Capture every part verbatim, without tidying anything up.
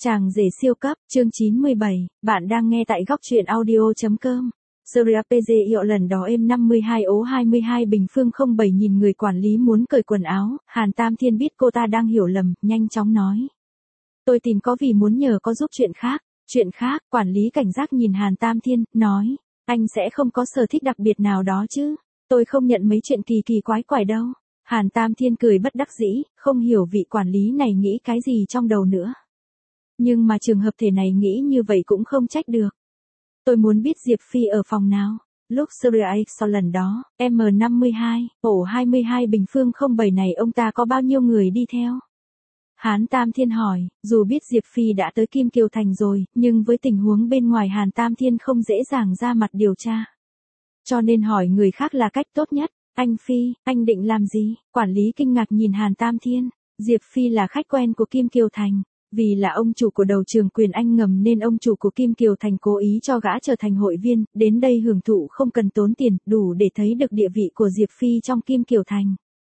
Chàng rể siêu cấp, chương chín mươi bảy, bạn đang nghe tại góc truyện audio.com. Surya pê giê hiệu lần đó êm năm mươi hai ố hai mươi hai bình phương không bảy nhìn người quản lý muốn cởi quần áo, Hàn Tam Thiên biết cô ta đang hiểu lầm, nhanh chóng nói. Tôi tìm có vì muốn nhờ có giúp chuyện khác, chuyện khác, quản lý cảnh giác nhìn Hàn Tam Thiên, nói, anh sẽ không có sở thích đặc biệt nào đó chứ, tôi không nhận mấy chuyện kỳ kỳ quái quái đâu. Hàn Tam Thiên cười bất đắc dĩ, không hiểu vị quản lý này nghĩ cái gì trong đầu nữa. Nhưng mà trường hợp thể này nghĩ như vậy cũng không trách được. Tôi muốn biết Diệp Phi ở phòng nào. Lúc Surya sau lần đó, em năm mươi hai, ổ hai mươi hai bình phương không bảy này ông ta có bao nhiêu người đi theo? Hàn Tam Thiên hỏi, dù biết Diệp Phi đã tới Kim Kiều Thành rồi, nhưng với tình huống bên ngoài Hàn Tam Thiên không dễ dàng ra mặt điều tra. Cho nên hỏi người khác là cách tốt nhất. Anh Phi, anh định làm gì? Quản lý kinh ngạc nhìn Hàn Tam Thiên. Diệp Phi là khách quen của Kim Kiều Thành. Vì là ông chủ của đầu trường quyền Anh ngầm nên ông chủ của Kim Kiều Thành cố ý cho gã trở thành hội viên, đến đây hưởng thụ không cần tốn tiền, đủ để thấy được địa vị của Diệp Phi trong Kim Kiều Thành.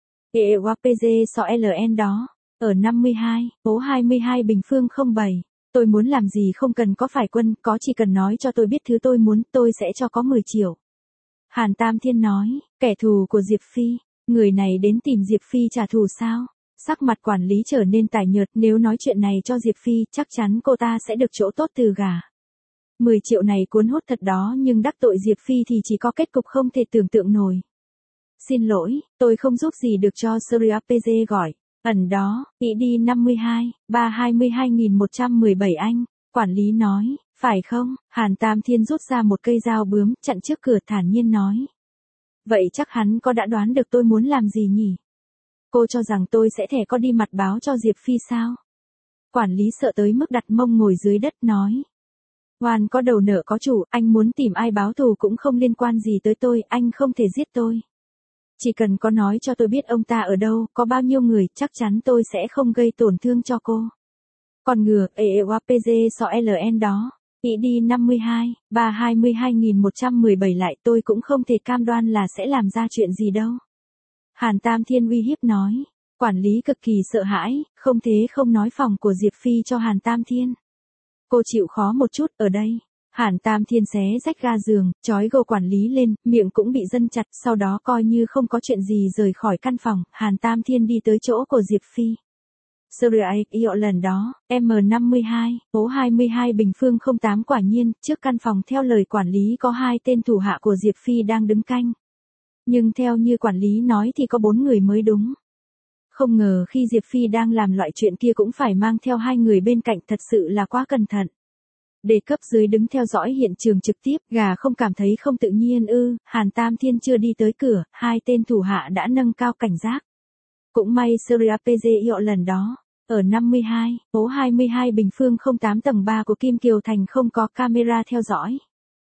Ê wa pê giê so lờ en đó, ở năm mươi hai, phố hai mươi hai bình phương không bảy, tôi muốn làm gì không cần có phải quân, có chỉ cần nói cho tôi biết thứ tôi muốn, tôi sẽ cho có mười triệu. Hàn Tam Thiên nói, kẻ thù của Diệp Phi, người này đến tìm Diệp Phi trả thù sao? Sắc mặt quản lý trở nên tái nhợt, nếu nói chuyện này cho Diệp Phi, chắc chắn cô ta sẽ được chỗ tốt từ gả. mười triệu này cuốn hút thật đó nhưng đắc tội Diệp Phi thì chỉ có kết cục không thể tưởng tượng nổi. Xin lỗi, tôi không giúp gì được cho Surya pê giê gọi. Ẩn đó, ý đi năm mươi hai, ba hai mươi hai nghìn một trăm mười bảy anh. Quản lý nói, phải không? Hàn Tam Thiên rút ra một cây dao bướm, chặn trước cửa thản nhiên nói. Vậy chắc hắn có đã đoán được tôi muốn làm gì nhỉ? Cô cho rằng tôi sẽ thẻ có đi mặt báo cho Diệp Phi sao? Quản lý sợ tới mức đặt mông ngồi dưới đất nói. Oan có đầu nợ có chủ, anh muốn tìm ai báo thù cũng không liên quan gì tới tôi, anh không thể giết tôi. Chỉ cần có nói cho tôi biết ông ta ở đâu, có bao nhiêu người, chắc chắn tôi sẽ không gây tổn thương cho cô. Còn ngừa, ê wa pê giê so lờ en đó, ý đi năm mươi hai, ba hai mươi hai nghìn một trăm mười bảy lại tôi cũng không thể cam đoan là sẽ làm ra chuyện gì đâu. Hàn Tam Thiên uy hiếp nói, quản lý cực kỳ sợ hãi, không thế không nói phòng của Diệp Phi cho Hàn Tam Thiên. Cô chịu khó một chút, ở đây. Hàn Tam Thiên xé rách ga giường, trói gô quản lý lên, miệng cũng bị dân chặt, sau đó coi như không có chuyện gì rời khỏi căn phòng, Hàn Tam Thiên đi tới chỗ của Diệp Phi. Surya hiệu lần đó, em năm mươi hai, phố hai mươi hai bình phương không tám quả nhiên, trước căn phòng theo lời quản lý có hai tên thủ hạ của Diệp Phi đang đứng canh. Nhưng theo như quản lý nói thì có bốn người mới đúng. Không ngờ khi Diệp Phi đang làm loại chuyện kia cũng phải mang theo hai người bên cạnh, thật sự là quá cẩn thận. Để cấp dưới đứng theo dõi hiện trường trực tiếp, gà không cảm thấy không tự nhiên ư? Hàn Tam Thiên chưa đi tới cửa, hai tên thủ hạ đã nâng cao cảnh giác. Cũng may Surya pê giê hiệu lần đó, ở năm mươi hai, phố hai mươi hai bình phương không tám tầng ba của Kim Kiều Thành không có camera theo dõi.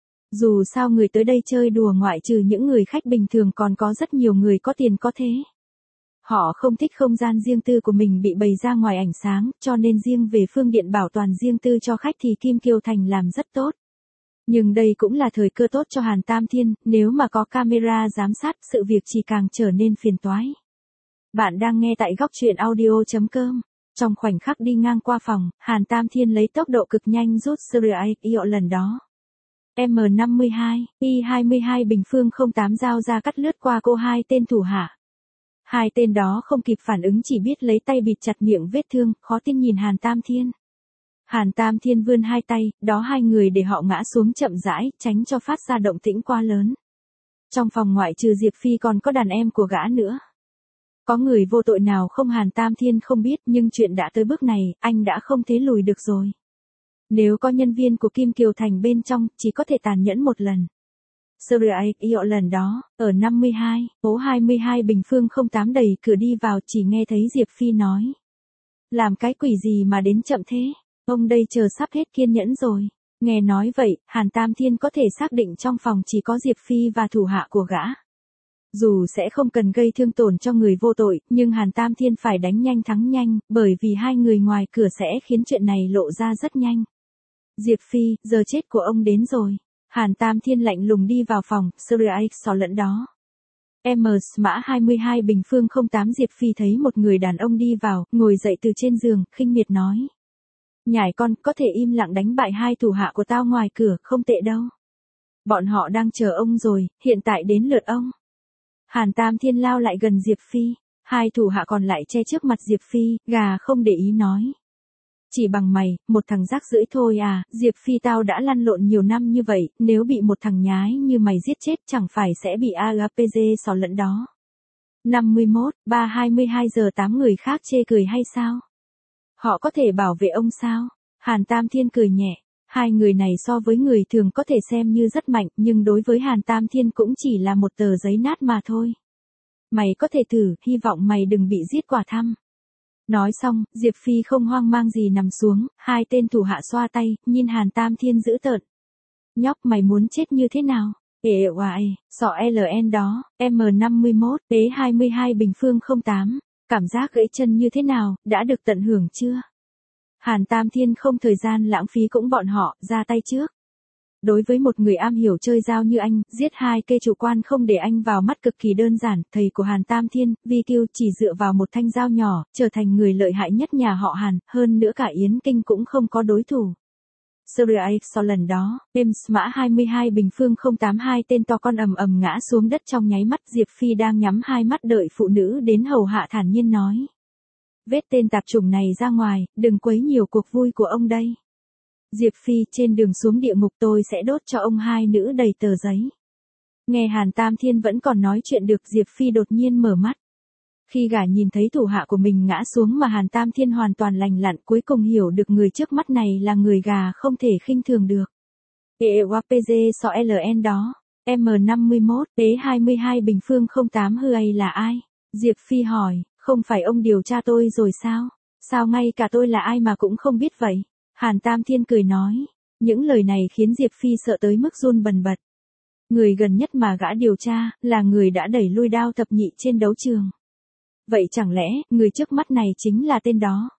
Dù sao người tới đây chơi đùa ngoại trừ những người khách bình thường còn có rất nhiều người có tiền có thế. Họ không thích không gian riêng tư của mình bị bày ra ngoài ánh sáng, cho nên riêng về phương diện bảo toàn riêng tư cho khách thì Kim Kiều Thành làm rất tốt. Nhưng đây cũng là thời cơ tốt cho Hàn Tam Thiên, nếu mà có camera giám sát, sự việc chỉ càng trở nên phiền toái. Bạn đang nghe tại góc truyện audio.com. Trong khoảnh khắc đi ngang qua phòng, Hàn Tam Thiên lấy tốc độ cực nhanh rút Surya hiệu lần đó. em năm mươi hai, i hai mươi hai bình phương không tám dao ra cắt lướt qua cô hai tên thủ hạ. Hai tên đó không kịp phản ứng chỉ biết lấy tay bịt chặt miệng vết thương, khó tin nhìn Hàn Tam Thiên. Hàn Tam Thiên vươn hai tay, đó hai người để họ ngã xuống chậm rãi, tránh cho phát ra động tĩnh quá lớn. Trong phòng ngoại trừ Diệp Phi còn có đàn em của gã nữa. Có người vô tội nào không? Hàn Tam Thiên không biết, nhưng chuyện đã tới bước này, anh đã không thể lùi được rồi. Nếu có nhân viên của Kim Kiều Thành bên trong, chỉ có thể tàn nhẫn một lần. Surya hiệu lần đó, ở năm mươi hai, phố hai mươi hai bình phương không tám đẩy cửa đi vào chỉ nghe thấy Diệp Phi nói. Làm cái quỷ gì mà đến chậm thế? Ông đây chờ sắp hết kiên nhẫn rồi. Nghe nói vậy, Hàn Tam Thiên có thể xác định trong phòng chỉ có Diệp Phi và thủ hạ của gã. Dù sẽ không cần gây thương tổn cho người vô tội, nhưng Hàn Tam Thiên phải đánh nhanh thắng nhanh, bởi vì hai người ngoài cửa sẽ khiến chuyện này lộ ra rất nhanh. Diệp Phi, giờ chết của ông đến rồi. Hàn Tam Thiên lạnh lùng đi vào phòng, Surya xó lẫn đó. em mã hai mươi hai bình phương không tám Diệp Phi thấy một người đàn ông đi vào, ngồi dậy từ trên giường, khinh miệt nói. Nhải con, có thể im lặng đánh bại hai thủ hạ của tao ngoài cửa, không tệ đâu. Bọn họ đang chờ ông rồi, hiện tại đến lượt ông. Hàn Tam Thiên lao lại gần Diệp Phi, hai thủ hạ còn lại che trước mặt Diệp Phi, gà không để ý nói. Chỉ bằng mày, một thằng rác rưởi thôi à, Diệp Phi tao đã lăn lộn nhiều năm như vậy, nếu bị một thằng nhái như mày giết chết chẳng phải sẽ bị a pê giê xỏ lẫn đó. năm mươi mốt, ba hai mươi hai giờ tám người khác chê cười hay sao? Họ có thể bảo vệ ông sao? Hàn Tam Thiên cười nhẹ, hai người này so với người thường có thể xem như rất mạnh, nhưng đối với Hàn Tam Thiên cũng chỉ là một tờ giấy nát mà thôi. Mày có thể thử, hy vọng mày đừng bị giết quả thăm. Nói xong, Diệp Phi không hoang mang gì nằm xuống, hai tên thủ hạ xoa tay, nhìn Hàn Tam Thiên dữ tợn. Nhóc mày muốn chết như thế nào? Ê oài, sọ lờ en đó, em năm mươi mốt, tế hai mươi hai bình phương không tám, cảm giác gãy chân như thế nào, đã được tận hưởng chưa? Hàn Tam Thiên không thời gian lãng phí cũng bọn họ, ra tay trước. Đối với một người am hiểu chơi dao như anh, giết hai kê chủ quan không để anh vào mắt cực kỳ đơn giản, thầy của Hàn Tam Thiên, Vi Kiêu chỉ dựa vào một thanh dao nhỏ, trở thành người lợi hại nhất nhà họ Hàn, hơn nữa cả Yến Kinh cũng không có đối thủ. Surya sau lần đó, đêm mã hai mươi hai bình phương không tám hai tên to con ầm ầm ngã xuống đất trong nháy mắt. Diệp Phi đang nhắm hai mắt đợi phụ nữ đến hầu hạ thản nhiên nói. Vết tên tạp chủng này ra ngoài, đừng quấy nhiều cuộc vui của ông đây. Diệp Phi, trên đường xuống địa ngục tôi sẽ đốt cho ông hai nữ đầy tờ giấy. Nghe Hàn Tam Thiên vẫn còn nói chuyện được, Diệp Phi đột nhiên mở mắt. Khi gã nhìn thấy thủ hạ của mình ngã xuống mà Hàn Tam Thiên hoàn toàn lành lặn, cuối cùng hiểu được người trước mắt này là người gà không thể khinh thường được. Ê oa pê giê sọ lờ en đó, em năm mươi mốt, tế hai mươi hai bình phương không tám hư ấy là ai? Diệp Phi hỏi, không phải ông điều tra tôi rồi sao? Sao ngay cả tôi là ai mà cũng không biết vậy? Hàn Tam Thiên cười nói, những lời này khiến Diệp Phi sợ tới mức run bần bật. Người gần nhất mà gã điều tra, là người đã đẩy lui Đao Thập Nhị trên đấu trường. Vậy chẳng lẽ, người trước mắt này chính là tên đó?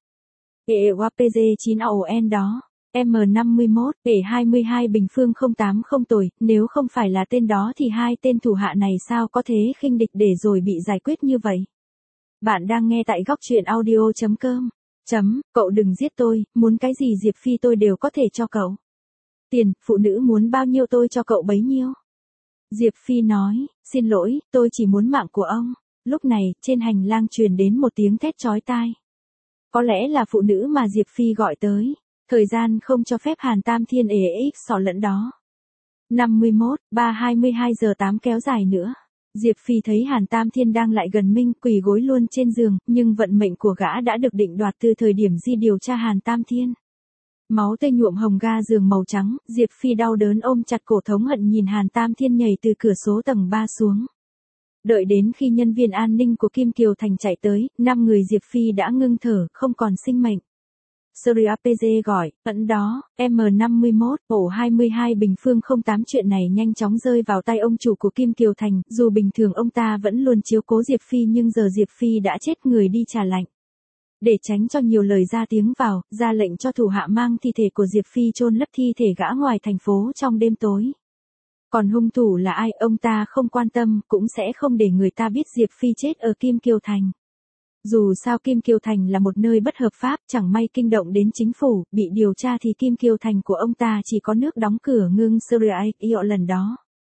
Ê oa pê giê chín a o en đó, em năm mươi mốt, ê hai mươi hai bình phương không tám không tồi, nếu không phải là tên đó thì hai tên thủ hạ này sao có thế khinh địch để rồi bị giải quyết như vậy? Bạn đang nghe tại góc truyện audio chấm com. Chấm, cậu đừng giết tôi, muốn cái gì Diệp Phi tôi đều có thể cho cậu. Tiền, phụ nữ muốn bao nhiêu tôi cho cậu bấy nhiêu. Diệp Phi nói, xin lỗi, tôi chỉ muốn mạng của ông. Lúc này, trên hành lang truyền đến một tiếng thét chói tai. Có lẽ là phụ nữ mà Diệp Phi gọi tới. Thời gian không cho phép Hàn Tam Thiên ế ích sỏ lẫn đó. năm mươi mốt, ba hai mươi hai giờ tám kéo dài nữa. Diệp Phi thấy Hàn Tam Thiên đang lại gần mình, quỳ gối luôn trên giường, nhưng vận mệnh của gã đã được định đoạt từ thời điểm di điều tra Hàn Tam Thiên. Máu tươi nhuộm hồng ga giường màu trắng, Diệp Phi đau đớn ôm chặt cổ thống hận nhìn Hàn Tam Thiên nhảy từ cửa số tầng ba xuống. Đợi đến khi nhân viên an ninh của Kim Kiều Thành chạy tới, năm người Diệp Phi đã ngưng thở, không còn sinh mệnh. Surya pê giê gọi, ẩn đó, em năm mươi mốt, ổ hai mươi hai bình phương không tám chuyện này nhanh chóng rơi vào tay ông chủ của Kim Kiều Thành, dù bình thường ông ta vẫn luôn chiếu cố Diệp Phi nhưng giờ Diệp Phi đã chết người đi trả lạnh. Để tránh cho nhiều lời ra tiếng vào, ra lệnh cho thủ hạ mang thi thể của Diệp Phi chôn lấp thi thể gã ngoài thành phố trong đêm tối. Còn hung thủ là ai, ông ta không quan tâm, cũng sẽ không để người ta biết Diệp Phi chết ở Kim Kiều Thành. Dù sao Kim Kiều Thành là một nơi bất hợp pháp, chẳng may kinh động đến chính phủ, bị điều tra thì Kim Kiều Thành của ông ta chỉ có nước đóng cửa ngưng. Surya lần đó.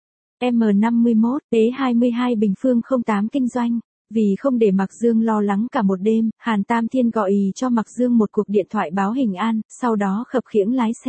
em năm mươi mốt, tế hai mươi hai bình phương không tám kinh doanh. Vì không để Mạc Dương lo lắng cả một đêm, Hàn Tam Thiên gọi cho Mạc Dương một cuộc điện thoại báo hình an, sau đó khập khiễng lái xe.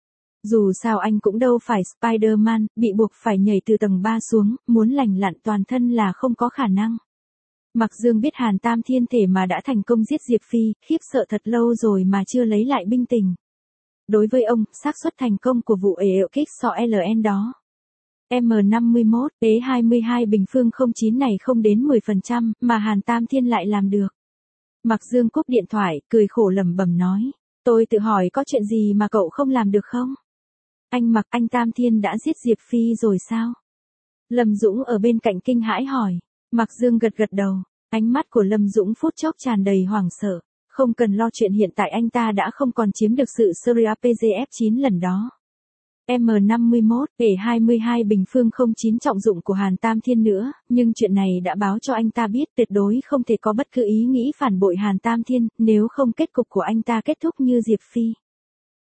Dù sao anh cũng đâu phải Spider-Man, bị buộc phải nhảy từ tầng ba xuống, muốn lành lặn toàn thân là không có khả năng. Mạc Dương biết Hàn Tam Thiên thể mà đã thành công giết Diệp Phi, khiếp sợ thật lâu rồi mà chưa lấy lại binh tình. Đối với ông, xác suất thành công của vụ ế kích sọ lờ en đó. em năm mươi mốt, tế hai mươi hai bình phương không chín này không đến mười phần trăm, mà Hàn Tam Thiên lại làm được. Mạc Dương cúp điện thoại, cười khổ lẩm bẩm nói. Tôi tự hỏi có chuyện gì mà cậu không làm được không? Anh Mạc, anh Tam Thiên đã giết Diệp Phi rồi sao? Lâm Dũng ở bên cạnh kinh hãi hỏi. Mạc Dương gật gật đầu, ánh mắt của Lâm Dũng phút chốc tràn đầy hoảng sợ. Không cần lo, chuyện hiện tại anh ta đã không còn chiếm được sự Surya pê giê ép chín lần đó. em năm mươi mốt, ể hai mươi hai bình phương không chín trọng dụng của Hàn Tam Thiên nữa, nhưng chuyện này đã báo cho anh ta biết tuyệt đối không thể có bất cứ ý nghĩ phản bội Hàn Tam Thiên, nếu không kết cục của anh ta kết thúc như Diệp Phi.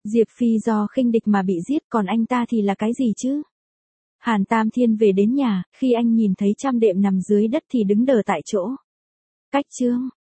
Diệp Phi do khinh địch mà bị giết, còn anh ta thì là cái gì chứ? Hàn Tam Thiên về đến nhà, khi anh nhìn thấy trăm đệm nằm dưới đất thì đứng đờ tại chỗ. Cách chương